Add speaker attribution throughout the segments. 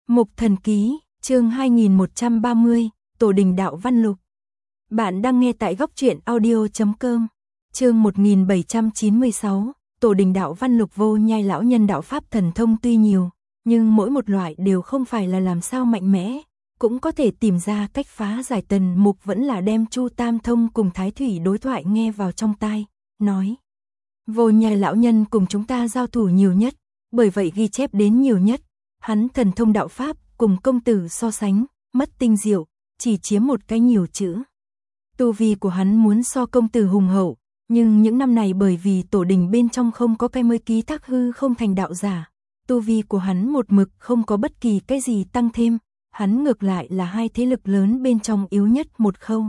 Speaker 1: Mục Thần Ký, chương 2130, Tổ đình đạo văn lục. Bạn đang nghe tại góc truyện audio.com. Chương 1796, Tổ đình đạo văn lục. Vô Nhai lão nhân đạo pháp thần thông tuy nhiều, nhưng mỗi một loại đều không phải là làm sao mạnh mẽ, cũng có thể tìm ra cách phá giải. Tần Mục vẫn là đem Chu Tam Thông cùng Thái Thủy đối thoại nghe vào trong tai, nói: Vô Nhai lão nhân cùng chúng ta giao thủ nhiều nhất, bởi vậy ghi chép đến nhiều nhất. Hắn thần thông đạo pháp cùng công tử so sánh, mất tinh diệu, chỉ chiếm một cái nhiều chữ. Tu vi của hắn muốn so công tử hùng hậu, nhưng những năm này bởi vì tổ đình bên trong không có cái mới ký thác hư không thành đạo giả, tu vi của hắn một mực không có bất kỳ cái gì tăng thêm, hắn ngược lại là hai thế lực lớn bên trong yếu nhất một khâu.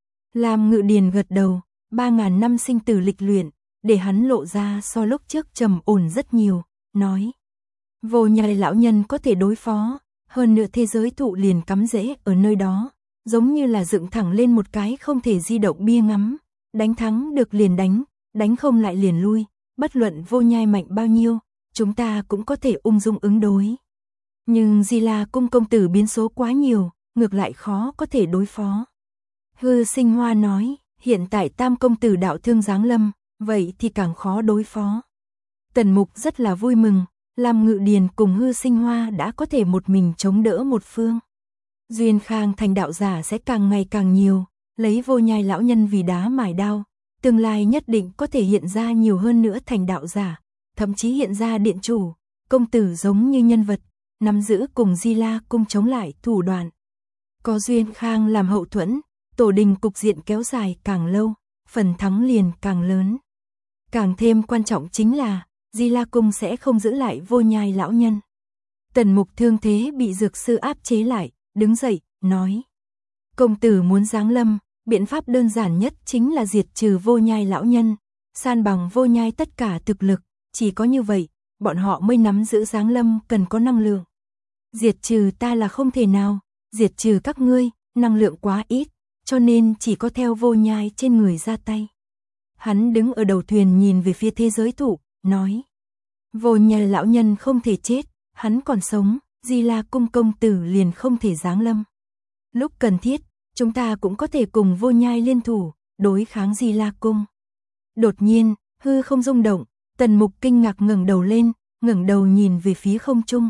Speaker 1: Lam Ngự Điền gật đầu, 3000 năm sinh tử lịch luyện, để hắn lộ ra so lúc trước trầm ổn rất nhiều, nói: Vô Nhai lão nhân có thể đối phó, hơn nữa thế giới thụ liền cắm rễ ở nơi đó, giống như là dựng thẳng lên một cái không thể di động bia ngắm, đánh thắng được liền đánh, đánh không lại liền lui, bất luận Vô Nhai mạnh bao nhiêu, chúng ta cũng có thể ung dung ứng đối. Nhưng Di La cung công tử biến số quá nhiều, ngược lại khó có thể đối phó. Hư Sinh Hoa nói: Hiện tại Tam công tử đạo thương giáng lâm, vậy thì càng khó đối phó. Tần Mục rất là vui mừng, Lam Ngự Điền cùng Hư Sinh Hoa đã có thể một mình chống đỡ một phương. Duyên Khang thành đạo giả sẽ càng ngày càng nhiều, lấy Vô Nhai lão nhân vì đá mài đao, tương lai nhất định có thể hiện ra nhiều hơn nữa thành đạo giả, thậm chí hiện ra điện chủ, công tử giống như nhân vật, nắm giữ cùng Di La cung chống lại thủ đoạn. Có Duyên Khang làm hậu thuẫn, tổ đình cục diện kéo dài càng lâu, phần thắng liền càng lớn. Càng thêm quan trọng chính là Di La cung sẽ không giữ lại Vô Nhai lão nhân. Tần Mục thương thế bị dược sư áp chế lại, đứng dậy, nói: Công tử muốn giáng lâm, biện pháp đơn giản nhất chính là diệt trừ Vô Nhai lão nhân, san bằng Vô Nhai tất cả thực lực, chỉ có như vậy, bọn họ mới nắm giữ giáng lâm cần có năng lượng. Diệt trừ ta là không thể nào, diệt trừ các ngươi, năng lượng quá ít, cho nên chỉ có theo Vô Nhai trên người ra tay. Hắn đứng ở đầu thuyền nhìn về phía thế giới thụ, nói: Vô Nhai lão nhân không thể chết, hắn còn sống, Di La cung công tử liền không thể giáng lâm. Lúc cần thiết, chúng ta cũng có thể cùng Vô Nhai liên thủ, đối kháng Di La cung. Đột nhiên, hư không rung động, Tần Mục kinh ngạc ngẩng đầu lên, ngẩng đầu nhìn về phía không trung.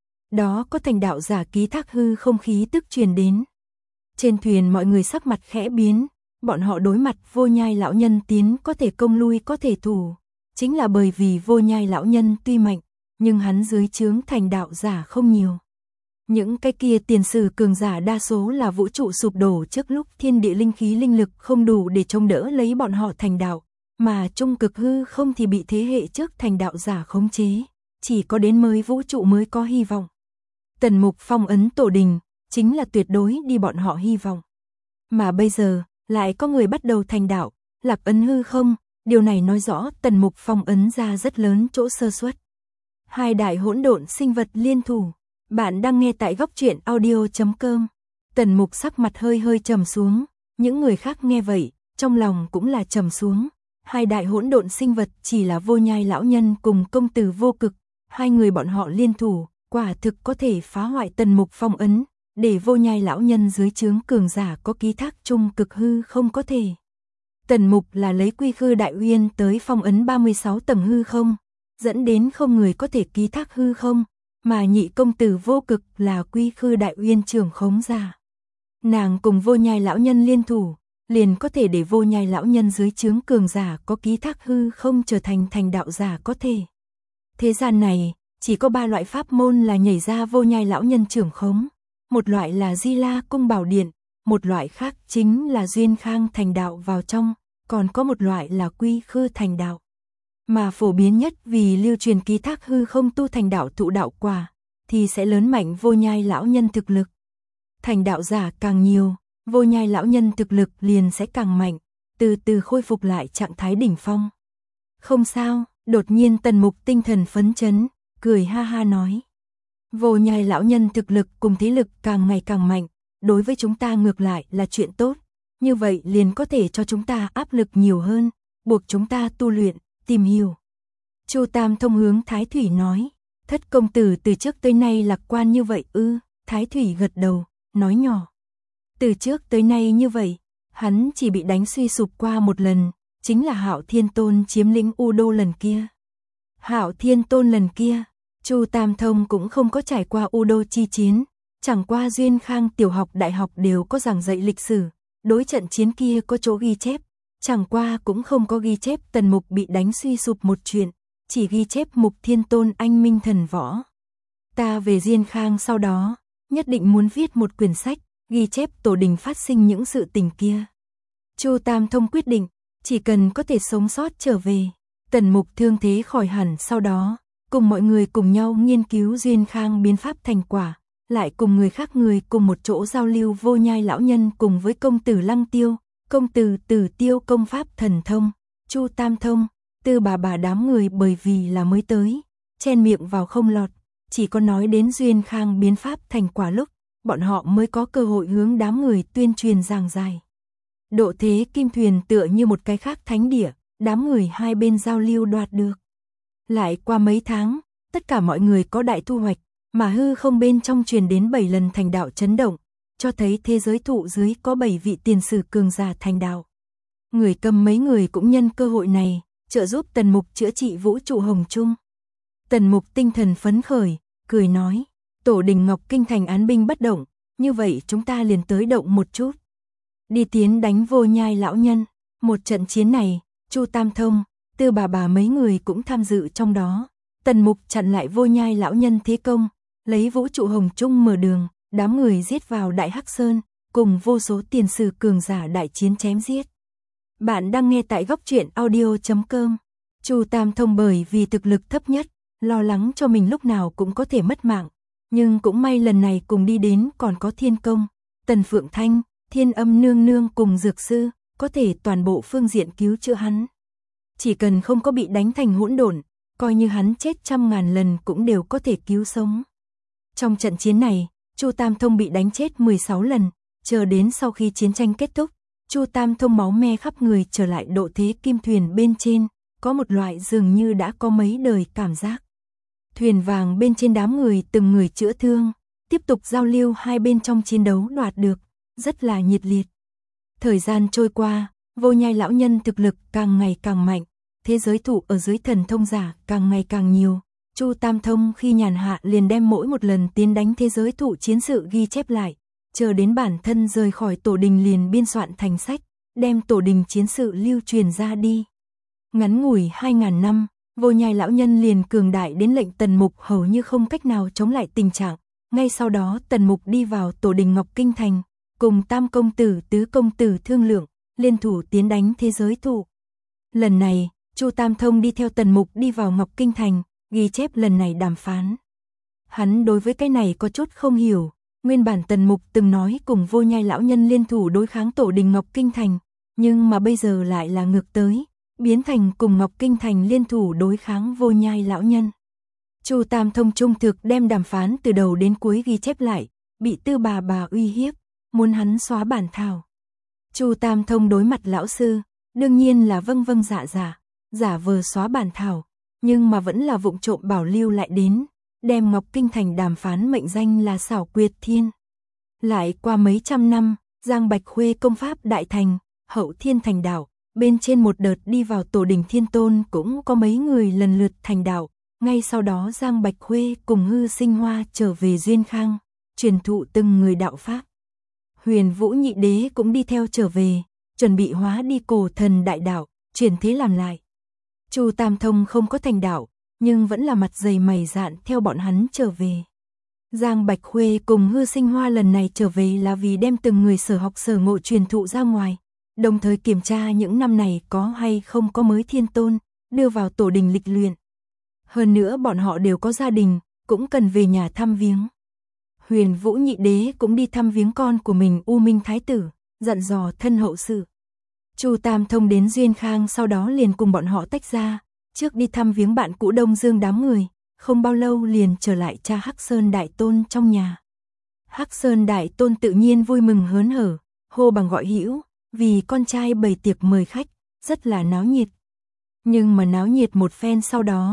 Speaker 1: Đó có thành đạo giả ký thác hư không khí tức truyền đến. Trên thuyền mọi người sắc mặt khẽ biến, bọn họ đối mặt Vô Nhai lão nhân tiến có thể công lui có thể thủ. Chính là bởi vì Vô Nhai lão nhân tuy mạnh, nhưng hắn dưới trướng thành đạo giả không nhiều. Những cái kia tiền sử cường giả đa số là vũ trụ sụp đổ trước lúc thiên địa linh khí linh lực không đủ để chống đỡ lấy bọn họ thành đạo, mà trung cực hư không thì bị thế hệ trước thành đạo giả khống chế, chỉ có đến mới vũ trụ mới có hy vọng. Tần Mục phong ấn tổ đình, chính là tuyệt đối đi bọn họ hy vọng. Mà bây giờ, lại có người bắt đầu thành đạo, lạc ấn hư không, điều này nói rõ Tần Mục phong ấn ra rất lớn chỗ sơ suất. Hai đại hỗn độn sinh vật liên thủ. Bạn đang nghe tại góc truyện audio.com. Tần Mục sắc mặt hơi hơi trầm xuống, những người khác nghe vậy, trong lòng cũng là trầm xuống. Hai đại hỗn độn sinh vật chỉ là Vô Nhai lão nhân cùng công tử Vô Cực, hai người bọn họ liên thủ, quả thực có thể phá hoại Tần Mục phong ấn, để Vô Nhai lão nhân dưới trướng cường giả có ký thác trung cực hư không có thể. Tần Mục là lấy Quy Khư Đại Uyên tới phong ấn 36 tầng hư không, dẫn đến không người có thể ký thác hư không, mà nhị công tử Vô Cực là Quy Khư Đại Uyên trưởng khống giả. Nàng cùng Vô Nhai lão nhân liên thủ, liền có thể để Vô Nhai lão nhân dưới trướng cường giả có ký thác hư không trở thành thành đạo giả có thể. Thế gian này, chỉ có 3 loại pháp môn là nhảy ra Vô Nhai lão nhân trưởng khống, một loại là Di La cung bảo điện, một loại khác chính là Duyên Khang thành đạo vào trong, còn có một loại là Quy Khư thành đạo. Mà phổ biến nhất vì lưu truyền ký thác hư không tu thành đạo thụ đạo quả, thì sẽ lớn mạnh Vô Nhai lão nhân thực lực. Thành đạo giả càng nhiều, Vô Nhai lão nhân thực lực liền sẽ càng mạnh, từ từ khôi phục lại trạng thái đỉnh phong. Không sao, đột nhiên Tần Mục tinh thần phấn chấn, cười ha ha nói: Vô Nhai lão nhân thực lực cùng thế lực càng ngày càng mạnh, đối với chúng ta ngược lại là chuyện tốt, như vậy liền có thể cho chúng ta áp lực nhiều hơn, buộc chúng ta tu luyện, tìm hiểu. Chu Tam Thông hướng Thái Thủy nói: Thất công tử từ trước tới nay lạc quan như vậy ư? Thái Thủy gật đầu, nói nhỏ. Từ trước tới nay như vậy, hắn chỉ bị đánh suy sụp qua một lần, chính là Hạo Thiên Tôn chiếm lĩnh U Đô lần kia. Hạo Thiên Tôn lần kia, Chu Tam Thông cũng không có trải qua U Đô chi chiến, chẳng qua Duyên Khang tiểu học đại học đều có giảng dạy lịch sử, đối trận chiến kia có chỗ ghi chép, chẳng qua cũng không có ghi chép Tần Mục bị đánh suy sụp một chuyện, chỉ ghi chép Mục Thiên Tôn anh minh thần võ. Ta về Duyên Khang sau đó, nhất định muốn viết một quyển sách, ghi chép tổ đình phát sinh những sự tình kia. Chu Tam Thông quyết định, chỉ cần có thể sống sót trở về. Tần Mục thương thế khỏi hẳn sau đó, cùng mọi người cùng nhau nghiên cứu Duyên Khang biến pháp thành quả, lại cùng người khác người cùng một chỗ giao lưu Vô Nhai lão nhân cùng với công tử Lăng Tiêu, công tử Tử Tiêu công pháp thần thông, Chu Tam Thông, Tư bà đám người bởi vì là mới tới, chen miệng vào không lọt, chỉ có nói đến Duyên Khang biến pháp thành quả lúc, bọn họ mới có cơ hội hướng đám người tuyên truyền giảng giải. Độ thế kim thuyền tựa như một cái khác thánh địa, đám người hai bên giao lưu đoạt được. Lại qua mấy tháng, tất cả mọi người có đại thu hoạch, mà hư không bên trong truyền đến 7 lần thành đạo chấn động, cho thấy thế giới thụ dưới có 7 vị tiền sử cường giả thành đạo. Người cầm mấy người cũng nhân cơ hội này, trợ giúp Tần Mục chữa trị vũ trụ hồng trung. Tần Mục tinh thần phấn khởi, cười nói, tổ đình Ngọc Kinh thành án binh bất động, như vậy chúng ta liền tới động một chút. Đi tiến đánh Vô Nhai lão nhân, một trận chiến này, Chu Tam Thông, Tư bà mấy người cũng tham dự trong đó. Tần Mục chặn lại Vô Nhai lão nhân thế công, lấy vũ trụ hồng trung mở đường, đám người giết vào Đại Hắc Sơn, cùng vô số tiền sử cường giả đại chiến chém giết. Bạn đang nghe tại góc truyện audio.com. Chu Tam Thông bởi vì thực lực thấp nhất, lo lắng cho mình lúc nào cũng có thể mất mạng, nhưng cũng may lần này cùng đi đến còn có Thiên Công, Tần Phượng Thanh, Thiên Âm nương nương cùng dược sư, có thể toàn bộ phương diện cứu chữa hắn. Chỉ cần không có bị đánh thành hỗn độn, coi như hắn chết trăm ngàn lần cũng đều có thể cứu sống. Trong trận chiến này, Chu Tam Thông bị đánh chết 16 lần, chờ đến sau khi chiến tranh kết thúc, Chu Tam Thông máu me khắp người trở lại độ thế kim thuyền bên trên, có một loại dường như đã có mấy đời cảm giác. Thuyền vàng bên trên đám người từng người chữa thương, tiếp tục giao lưu hai bên trong chiến đấu đoạt được, rất là nhiệt liệt. Thời gian trôi qua, Vô Nhai lão nhân thực lực càng ngày càng mạnh, thế giới thụ ở dưới thần thông giả càng ngày càng nhiều. Chu Tam Thông khi nhàn hạ liền đem mỗi một lần tiến đánh thế giới thụ chiến sự ghi chép lại, chờ đến bản thân rời khỏi tổ đình liền biên soạn thành sách, đem tổ đình chiến sự lưu truyền ra đi. Ngắn ngủi 2000 năm, Vô Nhai lão nhân liền cường đại đến lệnh Tần Mục hầu như không cách nào chống lại tình trạng. Ngay sau đó Tần Mục đi vào tổ đình Ngọc Kinh thành, cùng Tam công tử, Tứ công tử thương lượng, liên thủ tiến đánh thế giới thụ. Lần này, Chu Tam Thông đi theo Tần Mục đi vào Ngọc Kinh thành, ghi chép lần này đàm phán. Hắn đối với cái này có chút không hiểu, nguyên bản Tần Mục từng nói cùng Vô Nhai lão nhân liên thủ đối kháng tổ đình Ngọc Kinh thành, nhưng mà bây giờ lại là ngược tới, biến thành cùng Ngọc Kinh thành liên thủ đối kháng Vô Nhai lão nhân. Chu Tam Thông trung thực đem đàm phán từ đầu đến cuối ghi chép lại, bị Tư bà uy hiếp, muốn hắn xóa bản thảo. Chu Tam Thông đối mặt lão sư, đương nhiên là vâng vâng dạ dạ, giả vờ xóa bản thảo, nhưng mà vẫn là vụng trộm bảo lưu lại đến, đem Ngọc Kinh thành đàm phán mệnh danh là xảo quyệt thiên. Lại qua mấy trăm năm, Giang Bạch Khuê công pháp đại thành, hậu thiên thành đạo, bên trên một đợt đi vào tổ đình Thiên Tôn cũng có mấy người lần lượt thành đạo. Ngay sau đó Giang Bạch Khuê cùng Hư Sinh Hoa trở về Duyên Khang, truyền thụ từng người đạo pháp. Huyền Vũ Nhị Đế cũng đi theo trở về, chuẩn bị hóa đi cổ thần đại đạo, chuyển thế làm lại. Chu Tam Thông không có thành đạo, nhưng vẫn là mặt dày mày dạn theo bọn hắn trở về. Giang Bạch Khuê cùng Hư Sinh Hoa lần này trở về là vì đem từng người sở học sở ngộ truyền thụ ra ngoài, đồng thời kiểm tra những năm này có hay không có mới thiên tôn, đưa vào tổ đình lịch luyện. Hơn nữa bọn họ đều có gia đình, cũng cần về nhà thăm viếng. Huyền Vũ Nhị Đế cũng đi thăm viếng con của mình U Minh Thái Tử, dặn dò thân hậu sự. Chu Tam Thông đến Duyên Khang sau đó liền cùng bọn họ tách ra, trước đi thăm viếng bạn cũ Đông Dương đám người, không bao lâu liền trở lại cha Hắc Sơn Đại Tôn trong nhà. Hắc Sơn Đại Tôn tự nhiên vui mừng hớn hở, hô bằng gọi hữu, vì con trai bày tiệc mời khách, rất là náo nhiệt. Nhưng mà náo nhiệt một phen sau đó,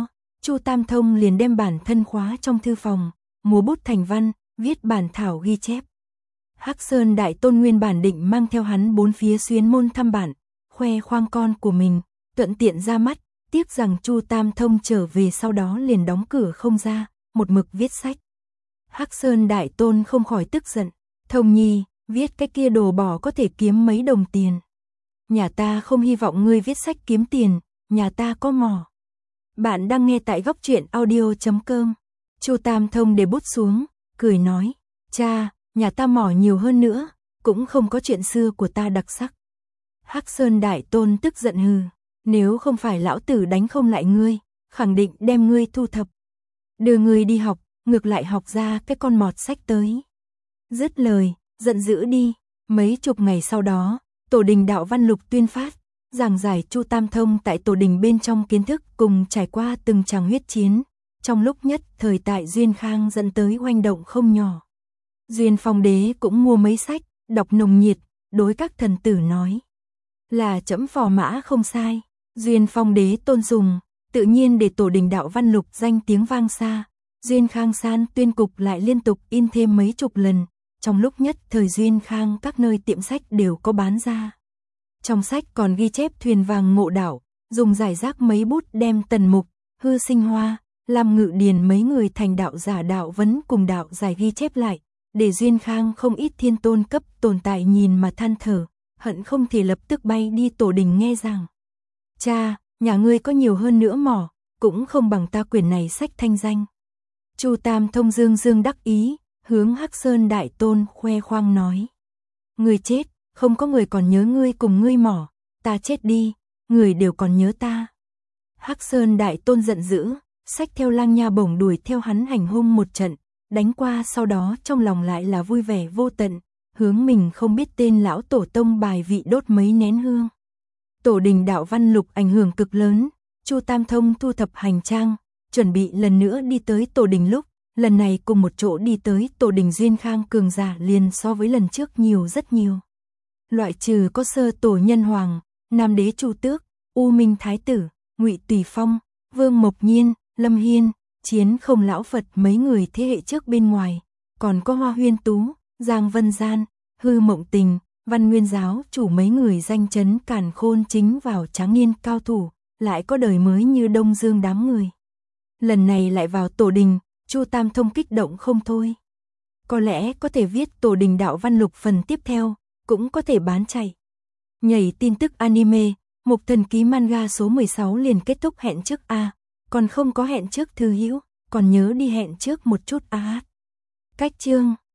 Speaker 1: Chu Tam Thông liền đem bản thân khóa trong thư phòng, múa bút thành văn, viết bản thảo ghi chép. Hắc Sơn Đại Tôn nguyên bản định mang theo hắn bốn phía xuyến môn thăm bản, khoe khoang con của mình, thuận tiện ra mắt, tiếc rằng Chu Tam Thông trở về sau đó liền đóng cửa không ra, một mực viết sách. Hắc Sơn Đại Tôn không khỏi tức giận, Thông Nhi, viết cái kia đồ bỏ có thể kiếm mấy đồng tiền. Nhà ta không hy vọng ngươi viết sách kiếm tiền, nhà ta có mỏ. Bạn đang nghe tại góc truyện audio.com. Chu Tam Thông để bút xuống, cười nói, cha, nhà ta mỏ nhiều hơn nữa, cũng không có chuyện xưa của ta đặc sắc. Hắc Sơn Đại Tôn tức giận hừ, nếu không phải lão tử đánh không lại ngươi, khẳng định đem ngươi thu thập. Đưa ngươi đi học, ngược lại học ra cái con mọt sách tới. Dứt lời, giận dữ đi, mấy chục ngày sau đó, tổ đình đạo văn lục tuyên phát, giảng giải Chu Tam Thông tại tổ đình bên trong kiến thức cùng trải qua từng tràng huyết chiến, trong lúc nhất thời tại Duyên Khang dẫn tới hoành động không nhỏ. Duyên Phong Đế cũng mua mấy sách, đọc nồng nhiệt, đối các thần tử nói. Là trẫm phò mã không sai, Duyên Phong Đế tôn dùng, tự nhiên để tổ đình đạo văn lục danh tiếng vang xa. Duyên Khang San tuyên cục lại liên tục in thêm mấy chục lần, trong lúc nhất thời Duyên Khang các nơi tiệm sách đều có bán ra. Trong sách còn ghi chép thuyền vàng Ngộ Đảo, dùng giải rác mấy bút đem Tần Mục, Hư Sinh Hoa, Lam Ngự Điền mấy người thành đạo giả đạo vấn cùng đạo giải ghi chép lại, để Duyên Khang không ít thiên tôn cấp tồn tại nhìn mà than thở, hận không thể lập tức bay đi tổ đình nghe rằng. Cha, nhà ngươi có nhiều hơn nữa mỏ, cũng không bằng ta quyển này sách thanh danh. Chu Tam Thông dương dương đắc ý, hướng Hắc Sơn Đại Tôn khoe khoang nói. Ngươi chết, không có người còn nhớ ngươi cùng ngươi mỏ, ta chết đi, người đều còn nhớ ta. Hắc Sơn Đại Tôn giận dữ, xách theo Lang Nha Bổng đuổi theo hắn hành hung một trận, đánh qua sau đó trong lòng lại là vui vẻ vô tận, hướng mình không biết tên lão tổ tông bài vị đốt mấy nén hương. Tổ đình đạo văn lục ảnh hưởng cực lớn, Chu Tam Thông thu thập hành trang, chuẩn bị lần nữa đi tới tổ đình lúc, lần này cùng một chỗ đi tới tổ đình Duyên Khang cường giả liền so với lần trước nhiều rất nhiều. Loại trừ có sơ tổ Nhân Hoàng, Nam Đế Chu Tước, U Minh Thái Tử, Ngụy Tùy Phong, Vương Mộc Nhiên, Lâm Hiên, Chiến Không Lão Phật mấy người thế hệ trước bên ngoài, còn có Hoa Huyên Tú, Giang Vân Gian, Hư Mộng Tình, Văn Nguyên Giáo chủ mấy người danh chấn càn khôn chính vào tráng niên cao thủ, lại có đời mới như Đông Dương đám người. Lần này lại vào tổ đình, Chu Tam Thông kích động không thôi. Có lẽ có thể viết tổ đình đạo văn lục phần tiếp theo, cũng có thể bán chạy. Nhảy tin tức anime, Mục Thần Ký manga số 16 liền kết thúc hẹn trước a, còn không có hẹn trước thư hữu, còn nhớ đi hẹn trước một chút a. Cách chương